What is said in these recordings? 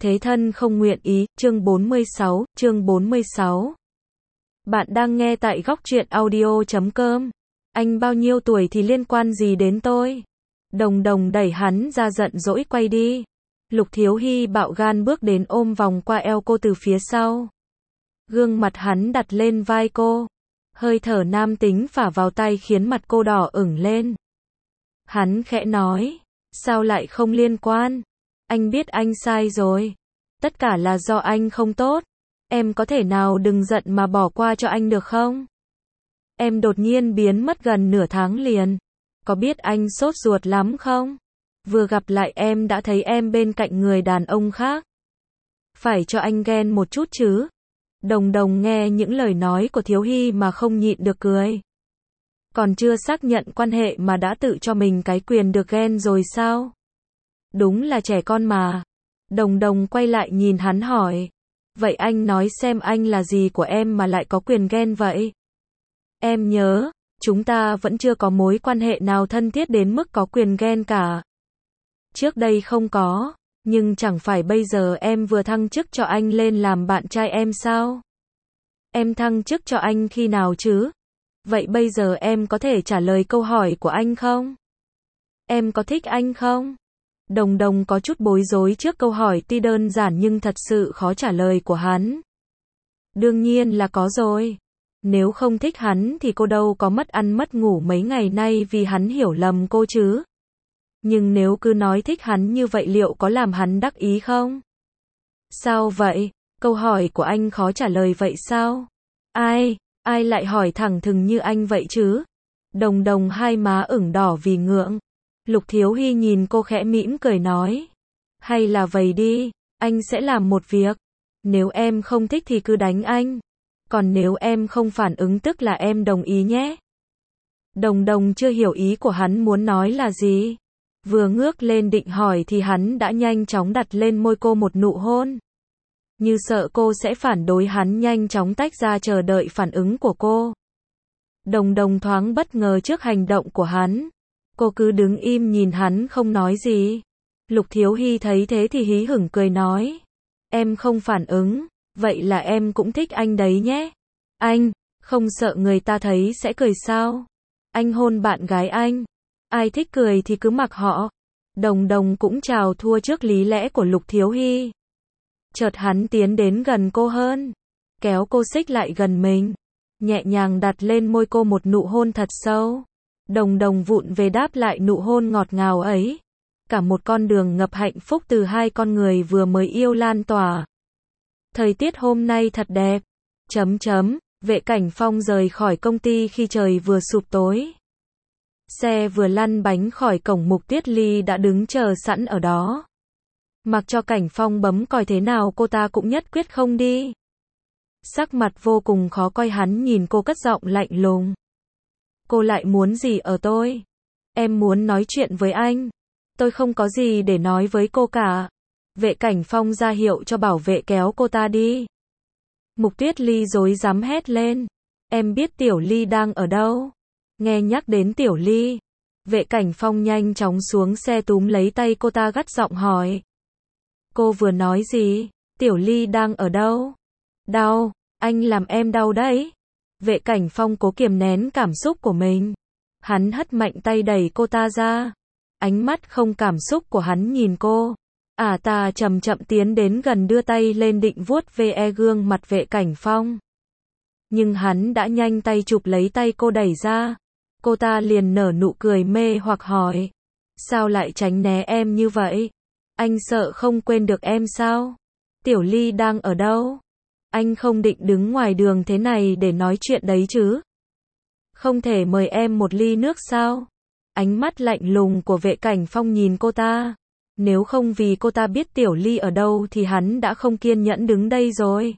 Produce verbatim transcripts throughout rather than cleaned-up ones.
Thế thân không nguyện ý, chương bốn mươi sáu, chương bốn mươi sáu. Bạn đang nghe tại góc truyện audio chấm com. Anh bao nhiêu tuổi thì liên quan gì đến tôi? Đồng Đồng đẩy hắn ra giận dỗi quay đi. Lục Thiếu Hy bạo gan bước đến ôm vòng qua eo cô từ phía sau. Gương mặt hắn đặt lên vai cô. Hơi thở nam tính phả vào tay khiến mặt cô đỏ ửng lên. Hắn khẽ nói, sao lại không liên quan? Anh biết anh sai rồi. Tất cả là do anh không tốt. Em có thể nào đừng giận mà bỏ qua cho anh được không? Em đột nhiên biến mất gần nửa tháng liền. Có biết anh sốt ruột lắm không? Vừa gặp lại em đã thấy em bên cạnh người đàn ông khác. Phải cho anh ghen một chút chứ. Đồng Đồng nghe những lời nói của Thiếu Hy mà không nhịn được cười. Còn chưa xác nhận quan hệ mà đã tự cho mình cái quyền được ghen rồi sao? Đúng là trẻ con mà. Đồng Đồng quay lại nhìn hắn hỏi. Vậy anh nói xem anh là gì của em mà lại có quyền ghen vậy? Em nhớ, chúng ta vẫn chưa có mối quan hệ nào thân thiết đến mức có quyền ghen cả. Trước đây không có, nhưng chẳng phải bây giờ em vừa thăng chức cho anh lên làm bạn trai em sao? Em thăng chức cho anh khi nào chứ? Vậy bây giờ em có thể trả lời câu hỏi của anh không? Em có thích anh không? Đồng Đồng có chút bối rối trước câu hỏi tuy đơn giản nhưng thật sự khó trả lời của hắn. Đương nhiên là có rồi. Nếu không thích hắn thì cô đâu có mất ăn mất ngủ mấy ngày nay vì hắn hiểu lầm cô chứ. Nhưng nếu cứ nói thích hắn như vậy liệu có làm hắn đắc ý không? Sao vậy? Câu hỏi của anh khó trả lời vậy sao? Ai? Ai lại hỏi thẳng thừng như anh vậy chứ? Đồng Đồng hai má ửng đỏ vì ngượng. Lục Thiếu Hy nhìn cô khẽ mỉm cười nói. Hay là vậy đi, anh sẽ làm một việc. Nếu em không thích thì cứ đánh anh. Còn nếu em không phản ứng tức là em đồng ý nhé. Đồng Đồng chưa hiểu ý của hắn muốn nói là gì. Vừa ngước lên định hỏi thì hắn đã nhanh chóng đặt lên môi cô một nụ hôn. Như sợ cô sẽ phản đối hắn nhanh chóng tách ra chờ đợi phản ứng của cô. Đồng Đồng thoáng bất ngờ trước hành động của hắn. Cô cứ đứng im nhìn hắn không nói gì. Lục Thiếu Hy thấy thế thì hí hửng cười nói. Em không phản ứng, vậy là em cũng thích anh đấy nhé. Anh, không sợ người ta thấy sẽ cười sao? Anh hôn bạn gái anh. Ai thích cười thì cứ mặc họ. Đồng Đồng cũng chào thua trước lý lẽ của Lục Thiếu Hy. Chợt hắn tiến đến gần cô hơn. Kéo cô xích lại gần mình. Nhẹ nhàng đặt lên môi cô một nụ hôn thật sâu. Đồng Đồng vụng về đáp lại nụ hôn ngọt ngào ấy. Cả một con đường ngập hạnh phúc từ hai con người vừa mới yêu lan tỏa. Thời tiết hôm nay thật đẹp. Chấm chấm, Vệ Cảnh Phong rời khỏi công ty khi trời vừa sụp tối. Xe vừa lăn bánh khỏi cổng Mục Tuyết Ly đã đứng chờ sẵn ở đó. Mặc cho Cảnh Phong bấm còi thế nào cô ta cũng nhất quyết không đi. Sắc mặt vô cùng khó coi hắn nhìn cô cất giọng lạnh lùng. Cô lại muốn gì ở tôi? Em muốn nói chuyện với anh. Tôi không có gì để nói với cô cả. Vệ Cảnh Phong ra hiệu cho bảo vệ kéo cô ta đi. Mục Tuyết Ly rối rắm hét lên. Em biết Tiểu Ly đang ở đâu? Nghe nhắc đến Tiểu Ly. Vệ Cảnh Phong nhanh chóng xuống xe túm lấy tay cô ta gắt giọng hỏi. Cô vừa nói gì? Tiểu Ly đang ở đâu? Đau, anh làm em đau đấy. Vệ Cảnh Phong cố kiềm nén cảm xúc của mình. Hắn hất mạnh tay đẩy cô ta ra. Ánh mắt không cảm xúc của hắn nhìn cô. À ta chậm chậm tiến đến gần đưa tay lên định vuốt ve gương mặt Vệ Cảnh Phong. Nhưng hắn đã nhanh tay chụp lấy tay cô đẩy ra. Cô ta liền nở nụ cười mê hoặc hỏi. Sao lại tránh né em như vậy? Anh sợ không quên được em sao? Tiểu Ly đang ở đâu? Anh không định đứng ngoài đường thế này để nói chuyện đấy chứ? Không thể mời em một ly nước sao? Ánh mắt lạnh lùng của Vệ Cảnh Phong nhìn cô ta. Nếu không vì cô ta biết Tiểu Ly ở đâu thì hắn đã không kiên nhẫn đứng đây rồi.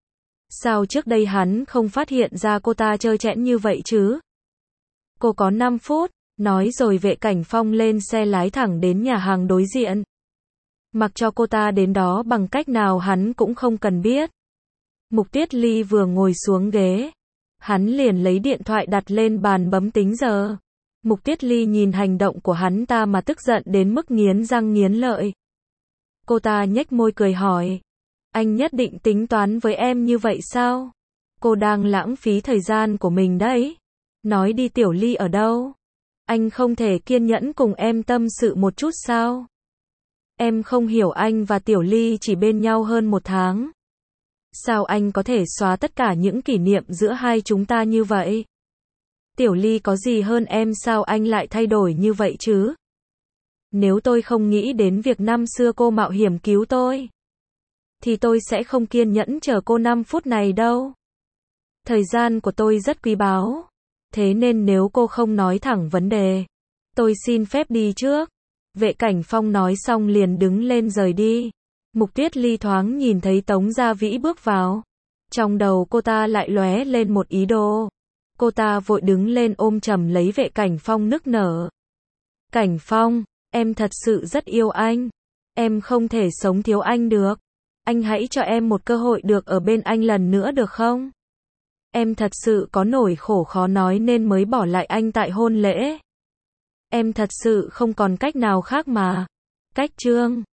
Sao trước đây hắn không phát hiện ra cô ta trơ trẽn như vậy chứ? Cô có năm phút, nói rồi Vệ Cảnh Phong lên xe lái thẳng đến nhà hàng đối diện. Mặc cho cô ta đến đó bằng cách nào hắn cũng không cần biết. Mục Tuyết Ly vừa ngồi xuống ghế. Hắn liền lấy điện thoại đặt lên bàn bấm tính giờ. Mục Tuyết Ly nhìn hành động của hắn ta mà tức giận đến mức nghiến răng nghiến lợi. Cô ta nhếch môi cười hỏi. Anh nhất định tính toán với em như vậy sao? Cô đang lãng phí thời gian của mình đấy. Nói đi Tiểu Ly ở đâu? Anh không thể kiên nhẫn cùng em tâm sự một chút sao? Em không hiểu anh và Tiểu Ly chỉ bên nhau hơn một tháng. Sao anh có thể xóa tất cả những kỷ niệm giữa hai chúng ta như vậy? Tiểu Ly có gì hơn em sao anh lại thay đổi như vậy chứ? Nếu tôi không nghĩ đến việc năm xưa cô mạo hiểm cứu tôi, thì tôi sẽ không kiên nhẫn chờ cô năm phút này đâu. Thời gian của tôi rất quý báu. Thế nên nếu cô không nói thẳng vấn đề, tôi xin phép đi trước. Vệ Cảnh Phong nói xong liền đứng lên rời đi. Mục Tuyết Ly thoáng nhìn thấy Tống Gia Vĩ bước vào. Trong đầu cô ta lại lóe lên một ý đồ. Cô ta vội đứng lên ôm chầm lấy Vệ Cảnh Phong nức nở. Cảnh Phong, em thật sự rất yêu anh. Em không thể sống thiếu anh được. Anh hãy cho em một cơ hội được ở bên anh lần nữa được không? Em thật sự có nỗi khổ khó nói nên mới bỏ lại anh tại hôn lễ. Em thật sự không còn cách nào khác mà. Cách chương